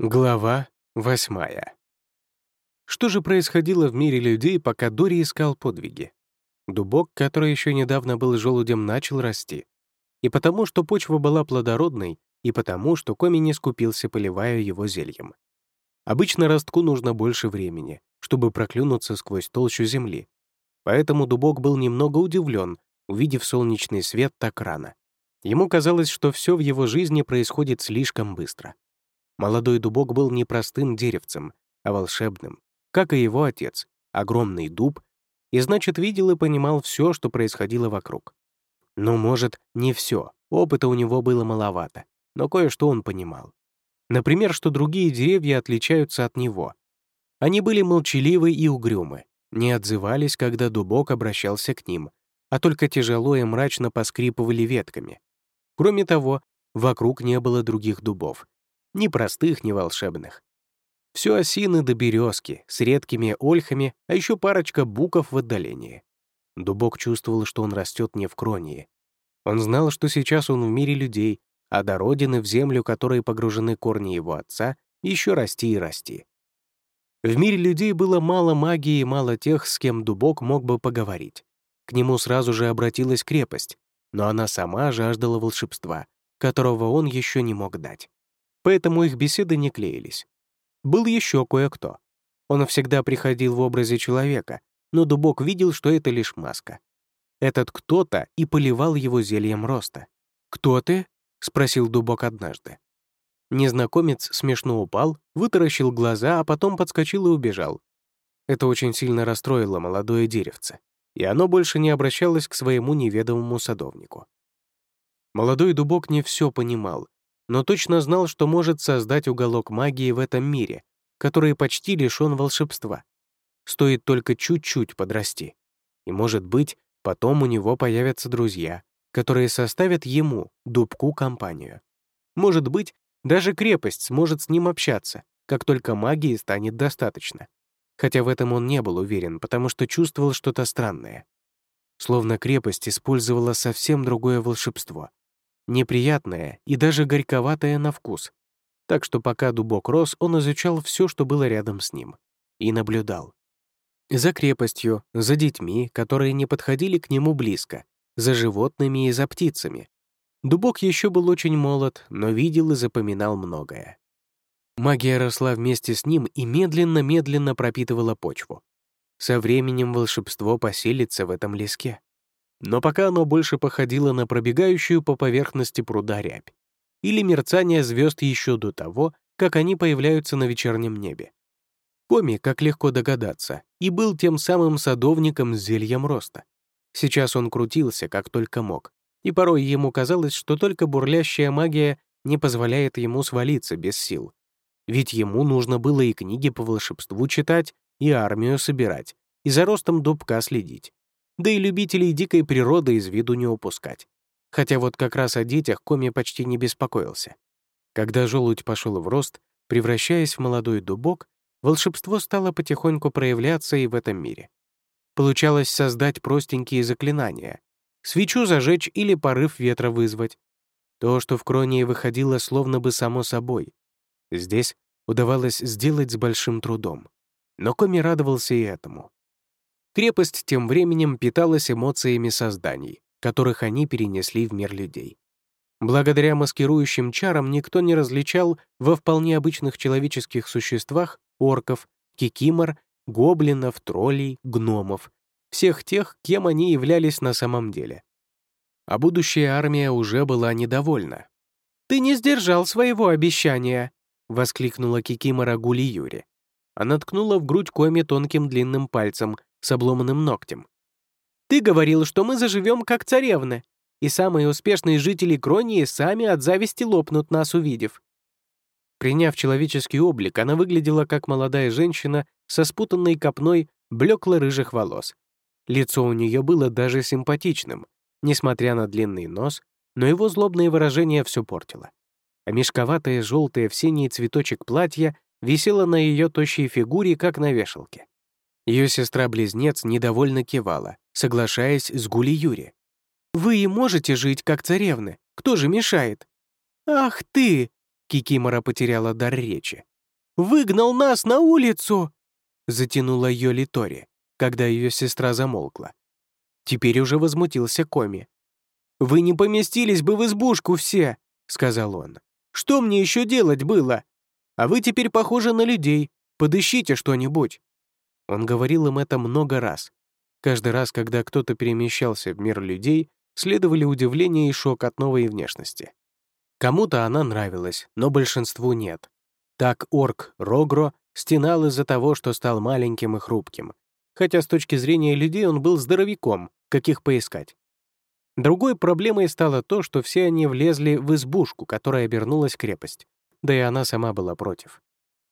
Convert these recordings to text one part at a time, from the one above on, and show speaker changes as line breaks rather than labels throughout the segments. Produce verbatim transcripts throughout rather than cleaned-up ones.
Глава восьмая. Что же происходило в мире людей, пока Дори искал подвиги? Дубок, который еще недавно был желудем, начал расти. И потому, что почва была плодородной, и потому, что Коми не скупился, поливая его зельем. Обычно ростку нужно больше времени, чтобы проклюнуться сквозь толщу земли. Поэтому Дубок был немного удивлен, увидев солнечный свет так рано. Ему казалось, что все в его жизни происходит слишком быстро. Молодой дубок был не простым деревцем, а волшебным, как и его отец, огромный дуб, и значит, видел и понимал все, что происходило вокруг. Но, может, не все, опыта у него было маловато, но кое-что он понимал. Например, что другие деревья отличаются от него. Они были молчаливы и угрюмы, не отзывались, когда дубок обращался к ним, а только тяжело и мрачно поскрипывали ветками. Кроме того, вокруг не было других дубов, ни простых, ни волшебных. Все осины до березки, с редкими ольхами, а еще парочка буков в отдалении. Дубок чувствовал, что он растет не в кронии. Он знал, что сейчас он в мире людей, а до родины, в землю, которой погружены корни его отца, еще расти и расти. В мире людей было мало магии и мало тех, с кем Дубок мог бы поговорить. К нему сразу же обратилась крепость, но она сама жаждала волшебства, которого он еще не мог дать. Поэтому их беседы не клеились. Был еще кое-кто. Он всегда приходил в образе человека, но Дубок видел, что это лишь маска. Этот кто-то и поливал его зельем роста. «Кто ты?» — спросил Дубок однажды. Незнакомец смешно упал, вытаращил глаза, а потом подскочил и убежал. Это очень сильно расстроило молодое деревце, и оно больше не обращалось к своему неведомому садовнику. Молодой Дубок не все понимал, но точно знал, что может создать уголок магии в этом мире, который почти лишён волшебства. Стоит только чуть-чуть подрасти. И, может быть, потом у него появятся друзья, которые составят ему, Дубку, компанию. Может быть, даже крепость сможет с ним общаться, как только магии станет достаточно. Хотя в этом он не был уверен, потому что чувствовал что-то странное. Словно крепость использовала совсем другое волшебство. Неприятное и даже горьковатое на вкус. Так что пока Дубок рос, он изучал все, что было рядом с ним, и наблюдал. За крепостью, за детьми, которые не подходили к нему близко, за животными и за птицами. Дубок еще был очень молод, но видел и запоминал многое. Магия росла вместе с ним и медленно-медленно пропитывала почву. Со временем волшебство поселится в этом леске. Но пока оно больше походило на пробегающую по поверхности пруда рябь или мерцание звезд еще до того, как они появляются на вечернем небе. Коми, как легко догадаться, и был тем самым садовником с зельем роста. Сейчас он крутился, как только мог, и порой ему казалось, что только бурлящая магия не позволяет ему свалиться без сил. Ведь ему нужно было и книги по волшебству читать, и армию собирать, и за ростом дубка следить. Да и любителей дикой природы из виду не упускать. Хотя вот как раз о детях Коми почти не беспокоился. Когда желудь пошел в рост, превращаясь в молодой дубок, волшебство стало потихоньку проявляться и в этом мире. Получалось создать простенькие заклинания, свечу зажечь или порыв ветра вызвать. То, что в кронии выходило словно бы само собой. Здесь удавалось сделать с большим трудом. Но Коми радовался и этому. Крепость тем временем питалась эмоциями созданий, которых они перенесли в мир людей. Благодаря маскирующим чарам никто не различал во вполне обычных человеческих существах орков, кикимор, гоблинов, троллей, гномов, всех тех, кем они являлись на самом деле. А будущая армия уже была недовольна. «Ты не сдержал своего обещания!» — воскликнула кикимора Гули Юри. Она ткнула в грудь Коми тонким длинным пальцем с обломанным ногтем. «Ты говорил, что мы заживем как царевны, и самые успешные жители Кронии сами от зависти лопнут, нас увидев». Приняв человеческий облик, она выглядела как молодая женщина со спутанной копной блекло-рыжих волос. Лицо у нее было даже симпатичным, несмотря на длинный нос, но его злобное выражение все портило. А мешковатое желтое в синий цветочек платья висело на ее тощей фигуре, как на вешалке. Ее сестра-близнец недовольно кивала, соглашаясь с Гули Юри. «Вы и можете жить, как царевны. Кто же мешает?» «Ах ты!» — кикимора потеряла дар речи. выгнал нас на улицу!» Затянула Йоли Тори, когда ее сестра замолкла. Теперь уже возмутился Коми. «Вы не поместились бы в избушку все!» — сказал он. «Что мне еще делать было? А вы теперь похожи на людей. Подыщите что-нибудь». Он говорил им это много раз. Каждый раз, когда кто-то перемещался в мир людей, следовали удивление и шок от новой внешности. Кому-то она нравилась, но большинству нет. Так орк Рогро стенал из-за того, что стал маленьким и хрупким, хотя с точки зрения людей он был здоровяком, каких поискать. Другой проблемой стало то, что все они влезли в избушку, которая обернулась крепость, да и она сама была против.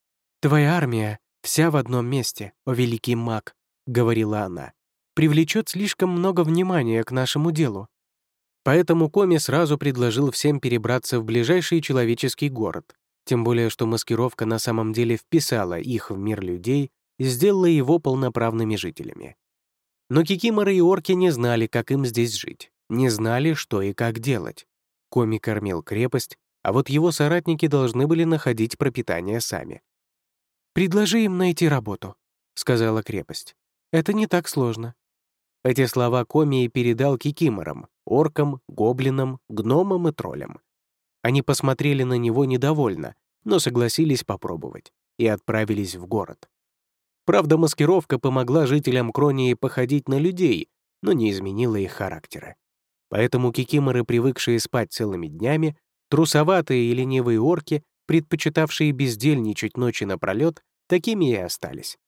«Твоя армия вся в одном месте, о великий маг», — говорила она, «привлечет слишком много внимания к нашему делу». Поэтому Коми сразу предложил всем перебраться в ближайший человеческий город, тем более что маскировка на самом деле вписала их в мир людей и сделала его полноправными жителями. Но кикиморы и орки не знали, как им здесь жить, не знали, что и как делать. Коми кормил крепость, а вот его соратники должны были находить пропитание сами. «Предложи им найти работу», — сказала крепость. «Это не так сложно». Эти слова Коми и передал кикиморам, оркам, гоблинам, гномам и троллям. Они посмотрели на него недовольно, но согласились попробовать и отправились в город. Правда, маскировка помогла жителям Кронии походить на людей, но не изменила их характера. Поэтому кикиморы, привыкшие спать целыми днями, трусоватые и ленивые орки, предпочитавшие бездельничать ночи напролет, такими и остались.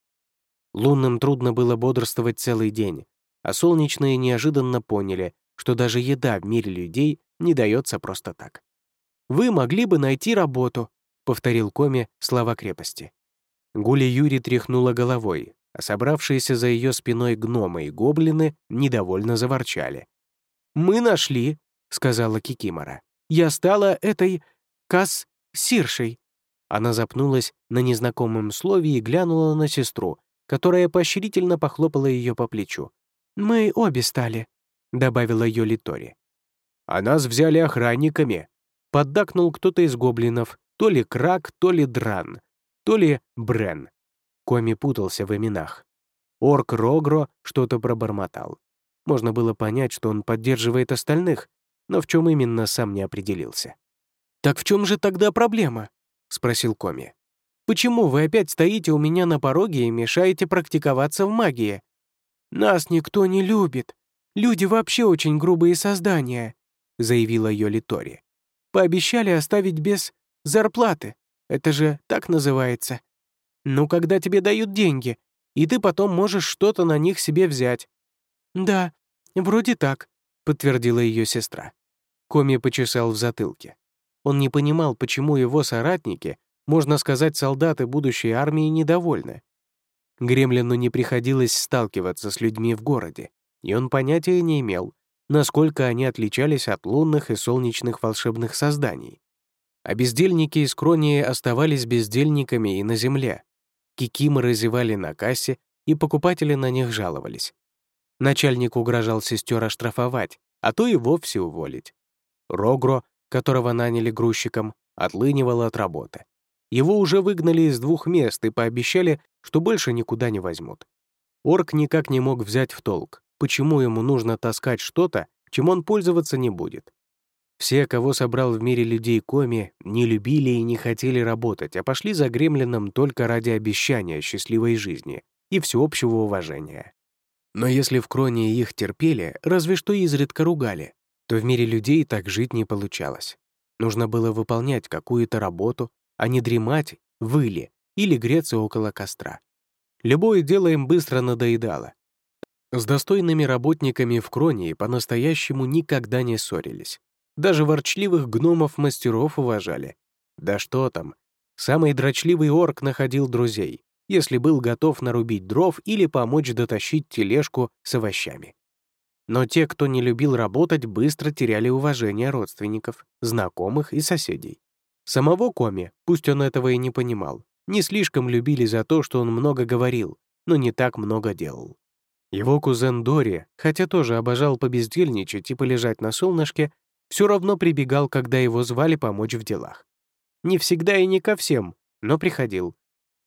Лунным трудно было бодрствовать целый день, а солнечные неожиданно поняли, что даже еда в мире людей не дается просто так. «Вы могли бы найти работу», — повторил Коми слова крепости. Гули Юри тряхнула головой, а собравшиеся за ее спиной гномы и гоблины недовольно заворчали. «Мы нашли», — сказала Кикимора. «Я стала этой... кассиршей». Она запнулась на незнакомом слове и глянула на сестру, которая поощрительно похлопала ее по плечу. «Мы обе стали», — добавила Йоли Тори. «А нас взяли охранниками», — поддакнул кто-то из гоблинов, то ли Крак, то ли Дран, то ли Брен. Коми путался в именах. Орк Рогро что-то пробормотал. Можно было понять, что он поддерживает остальных, но в чем именно сам не определился. «Так в чем же тогда проблема?» — спросил Коми. «Почему вы опять стоите у меня на пороге и мешаете практиковаться в магии? Нас никто не любит. Люди вообще очень грубые создания», — заявила Йоли Тори. «Пообещали оставить без зарплаты. Это же так называется. Ну, когда тебе дают деньги, и ты потом можешь что-то на них себе взять». «Да, вроде так», — подтвердила ее сестра. Коми почесал в затылке. Он не понимал, почему его соратники, можно сказать, солдаты будущей армии, недовольны. Гремлину не приходилось сталкиваться с людьми в городе, и он понятия не имел, насколько они отличались от лунных и солнечных волшебных созданий. А бездельники из Кронии оставались бездельниками и на земле. Кикиморы зевали на кассе, и покупатели на них жаловались. Начальник угрожал сестер оштрафовать, а то и вовсе уволить. Рогро, которого наняли грузчиком, отлынивал от работы. Его уже выгнали из двух мест и пообещали, что больше никуда не возьмут. Орк никак не мог взять в толк, почему ему нужно таскать что-то, чем он пользоваться не будет. Все, кого собрал в мире людей Коми, не любили и не хотели работать, а пошли за Гремлином только ради обещания счастливой жизни и всеобщего уважения. Но если в Кронии их терпели, разве что изредка ругали, то в мире людей так жить не получалось. Нужно было выполнять какую-то работу, а не дремать, выли или греться около костра. Любое дело им быстро надоедало. С достойными работниками в Кронии по-настоящему никогда не ссорились. Даже ворчливых гномов-мастеров уважали. Да что там, самый дрочливый орк находил друзей, если был готов нарубить дров или помочь дотащить тележку с овощами. Но те, кто не любил работать, быстро теряли уважение родственников, знакомых и соседей. Самого Коми, пусть он этого и не понимал, не слишком любили за то, что он много говорил, но не так много делал. Его кузен Дори, хотя тоже обожал побездельничать и полежать на солнышке, все равно прибегал, когда его звали помочь в делах. Не всегда и не ко всем, но приходил,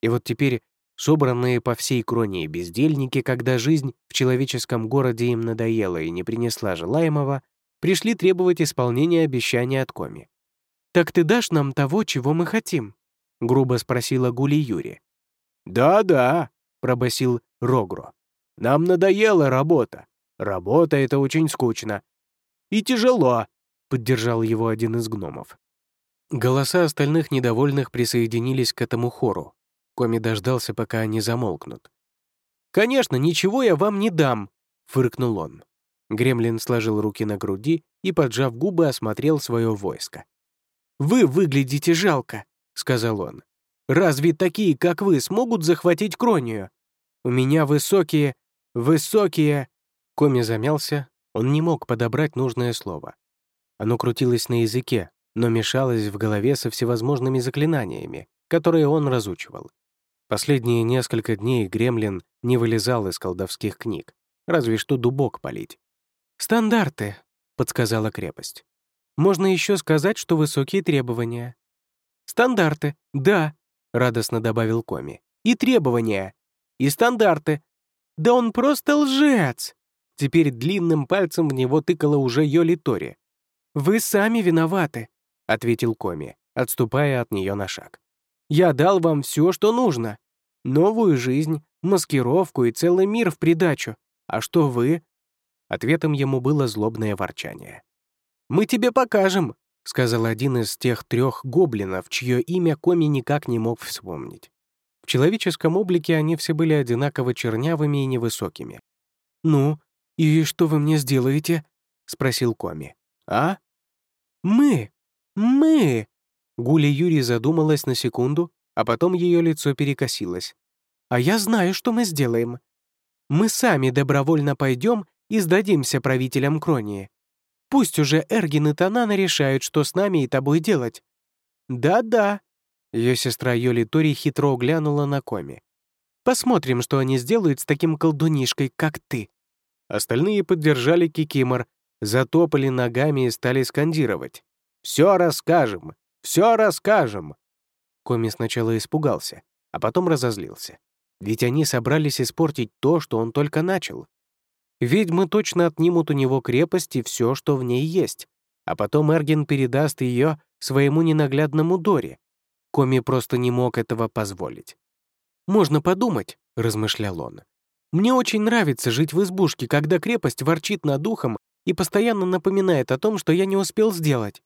И вот теперь собранные по всей Кронии бездельники, когда жизнь в человеческом городе им надоела и не принесла желаемого, пришли требовать исполнения обещания от Коми. «Так ты дашь нам того, чего мы хотим?» — грубо спросила Гули Юри. «Да-да», — пробасил Рогро. «Нам надоела работа. Работа — это очень скучно. И тяжело», — поддержал его один из гномов. Голоса остальных недовольных присоединились к этому хору. Коми дождался, пока они замолкнут. «Конечно, ничего я вам не дам», — фыркнул он. Гремлин сложил руки на груди и, поджав губы, осмотрел свое войско. «Вы выглядите жалко», — сказал он. «Разве такие, как вы, смогут захватить Кронию? У меня высокие... высокие...» Коми замялся, он не мог подобрать нужное слово. Оно крутилось на языке, но мешалось в голове со всевозможными заклинаниями, которые он разучивал. Последние несколько дней Гремлин не вылезал из колдовских книг, разве что дубок полить. «Стандарты», — подсказала крепость. «Можно еще сказать, что высокие требования». «Стандарты, да», — радостно добавил Коми. «И требования. И стандарты. Да он просто лжец!» Теперь длинным пальцем в него тыкала уже Йоли Тори. «Вы сами виноваты», — ответил Коми, отступая от нее на шаг. «Я дал вам все, что нужно. Новую жизнь, маскировку и целый мир в придачу. А что вы?» Ответом ему было злобное ворчание. «Мы тебе покажем», — сказал один из тех трех гоблинов, чье имя Коми никак не мог вспомнить. В человеческом облике они все были одинаково чернявыми и невысокими. «Ну, и что вы мне сделаете?» — спросил Коми. «А?» «Мы! Мы!» Гули Юри задумалась на секунду, а потом ее лицо перекосилось. «А я знаю, что мы сделаем. Мы сами добровольно пойдем и сдадимся правителям Кронии. Пусть уже Эргин и Танана решают, что с нами и тобой делать». «Да-да», — ее сестра Йоли Тори хитро глянула на Коми. «Посмотрим, что они сделают с таким колдунишкой, как ты». Остальные поддержали Кикимор, затопали ногами и стали скандировать. «Все расскажем! Все расскажем!» Коми сначала испугался, а потом разозлился. Ведь они собрались испортить то, что он только начал. Ведьмы точно отнимут у него крепость и все, что в ней есть, а потом Эргин передаст ее своему ненаглядному Дори. Коми просто не мог этого позволить. «Можно подумать», — размышлял он. «Мне очень нравится жить в избушке, когда крепость ворчит над духом и постоянно напоминает о том, что я не успел сделать».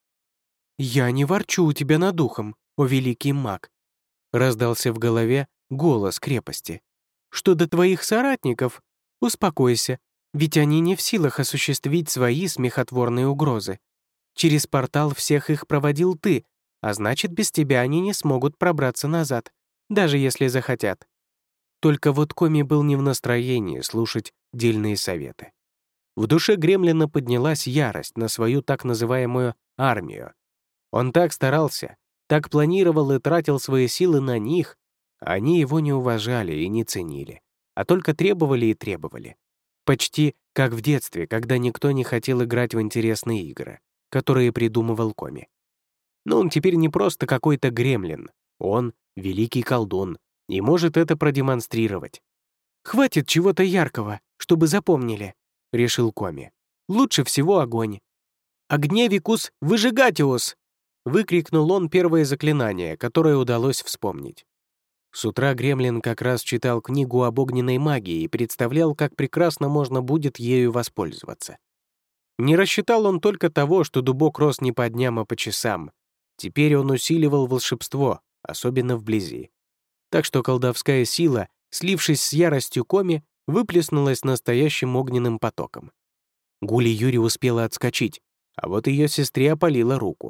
«Я не ворчу у тебя над духом, о великий маг», — раздался в голове голос крепости. «Что до твоих соратников? Успокойся, ведь они не в силах осуществить свои смехотворные угрозы. Через портал всех их проводил ты, а значит, без тебя они не смогут пробраться назад, даже если захотят». Только вот Коми был не в настроении слушать дельные советы. В душе Гремлина поднялась ярость на свою так называемую армию. Он так старался, так планировал и тратил свои силы на них, а они его не уважали и не ценили, а только требовали и требовали. Почти как в детстве, когда никто не хотел играть в интересные игры, которые придумывал Коми. Но он теперь не просто какой-то гремлин, он — великий колдун и может это продемонстрировать. «Хватит чего-то яркого, чтобы запомнили», — решил Коми. «Лучше всего огонь». «Огневикус выжигатиус!» — выкрикнул он первое заклинание, которое удалось вспомнить. С утра Гремлин как раз читал книгу об огненной магии и представлял, как прекрасно можно будет ею воспользоваться. Не рассчитал он только того, что дубок рос не по дням, а по часам. Теперь он усиливал волшебство, особенно вблизи. Так что колдовская сила, слившись с яростью Коми, выплеснулась настоящим огненным потоком. Гули Юри успела отскочить, а вот ее сестре опалила руку.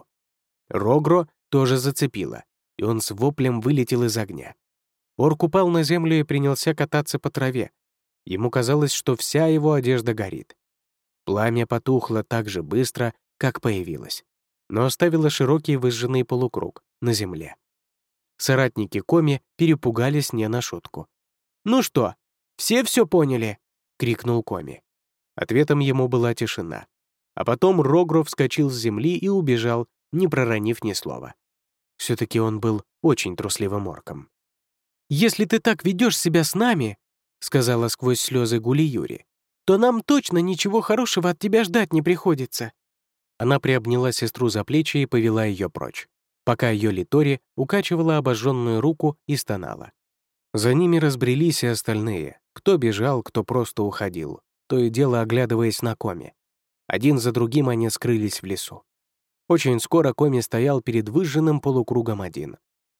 Рогро тоже зацепила, и он с воплем вылетел из огня. Орк упал на землю и принялся кататься по траве. Ему казалось, что вся его одежда горит. Пламя потухло так же быстро, как появилось, но оставило широкий выжженный полукруг на земле. Соратники Коми перепугались не на шутку. «Ну что, все все поняли?» — крикнул Коми. Ответом ему была тишина. А потом Рогро вскочил с земли и убежал, не проронив ни слова. Все-таки он был очень трусливым орком. «Если ты так ведешь себя с нами, — сказала сквозь слезы Гули Юри, — то нам точно ничего хорошего от тебя ждать не приходится». Она приобняла сестру за плечи и повела ее прочь, пока ее Литори укачивала обожженную руку и стонала. За ними разбрелись и остальные, кто бежал, кто просто уходил, то и дело оглядываясь на Коми. Один за другим они скрылись в лесу. Очень скоро Коми стоял перед выжженным полукругом один.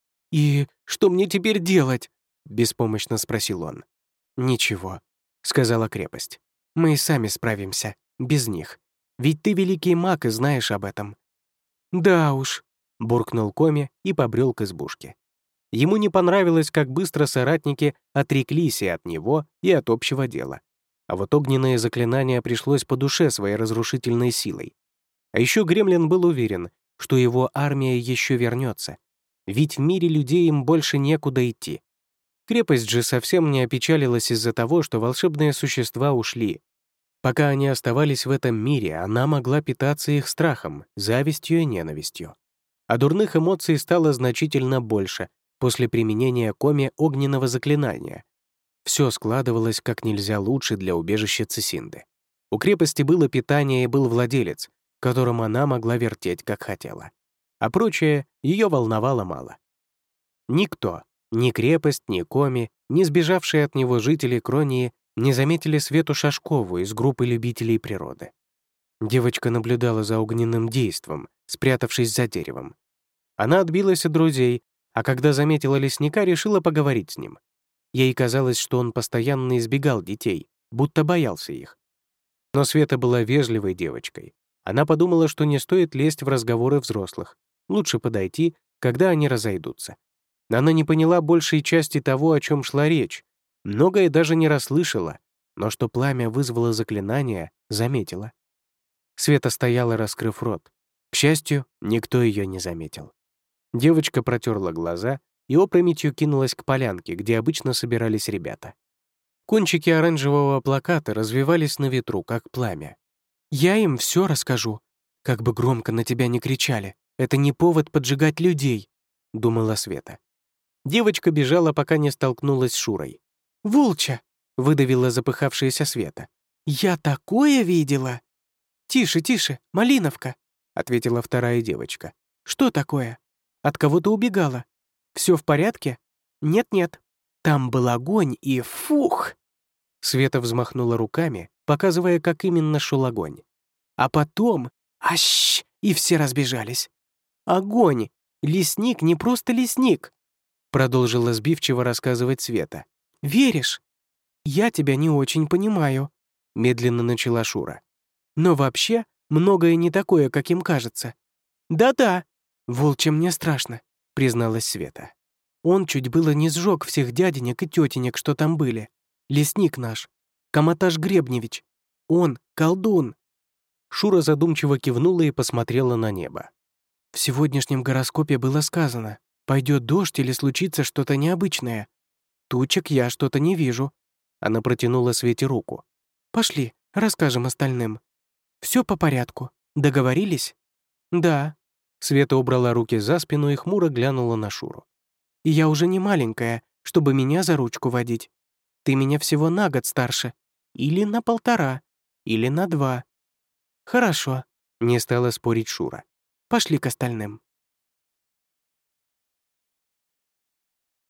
«И что мне теперь делать?» — беспомощно спросил он. «Ничего», — сказала крепость. «Мы и сами справимся, без них. Ведь ты великий маг и знаешь об этом». «Да уж», — буркнул Коми и побрел к избушке. Ему не понравилось, как быстро соратники отреклись и от него, и от общего дела. А вот огненное заклинание пришлось по душе своей разрушительной силой. А еще Гремлин был уверен, что его армия еще вернется, ведь в мире людей им больше некуда идти. Крепость же совсем не опечалилась из-за того, что волшебные существа ушли. Пока они оставались в этом мире, она могла питаться их страхом, завистью и ненавистью. А дурных эмоций стало значительно больше после применения Коми огненного заклинания. Все складывалось как нельзя лучше для убежища Цисинды. У крепости было питание и был владелец, которым она могла вертеть, как хотела. А прочее ее волновало мало. Никто, ни крепость, ни Коми, ни сбежавшие от него жители Кронии не заметили Свету Шашкову из группы любителей природы. Девочка наблюдала за огненным действом, спрятавшись за деревом. Она отбилась от друзей, а когда заметила лесника, решила поговорить с ним. Ей казалось, что он постоянно избегал детей, будто боялся их. Но Света была вежливой девочкой. Она подумала, что не стоит лезть в разговоры взрослых. Лучше подойти, когда они разойдутся. Она не поняла большей части того, о чем шла речь. Многое даже не расслышала, но что пламя вызвало заклинание, заметила. Света стояла, раскрыв рот. К счастью, никто ее не заметил. Девочка протерла глаза и опрометью кинулась к полянке, где обычно собирались ребята. Кончики оранжевого плаката развивались на ветру, как пламя. «Я им все расскажу. Как бы громко на тебя не кричали, это не повод поджигать людей», — думала Света. Девочка бежала, пока не столкнулась с Шурой. «Волча!» — выдавила запыхавшаяся Света. «Я такое видела!» «Тише, тише, Малиновка!» — ответила вторая девочка. «Что такое? От кого ты убегала? Все в порядке?» «Нет-нет, там был огонь и фух!» Света взмахнула руками, показывая, как именно шел огонь. А потом ащ! И все разбежались. «Огонь! Лесник не просто лесник!» Продолжила сбивчиво рассказывать Света. «Веришь? Я тебя не очень понимаю», — медленно начала Шура. «Но вообще многое не такое, как им кажется». «Да-да, волчья мне страшно», — призналась Света. «Он чуть было не сжег всех дяденек и тетенек, что там были. Лесник наш, Каматаш Гребневич. Он колдун». Шура задумчиво кивнула и посмотрела на небо. «В сегодняшнем гороскопе было сказано, пойдет дождь или случится что-то необычное. Тучек я что-то не вижу». Она протянула Свете руку. «Пошли, расскажем остальным. Все по порядку. Договорились?» «Да». Света убрала руки за спину и хмуро глянула на Шуру. «И я уже не маленькая, чтобы меня за ручку водить. Ты меня всего на год старше. Или на полтора. Или на два». «Хорошо», — не стала спорить Шура. «Пошли к остальным».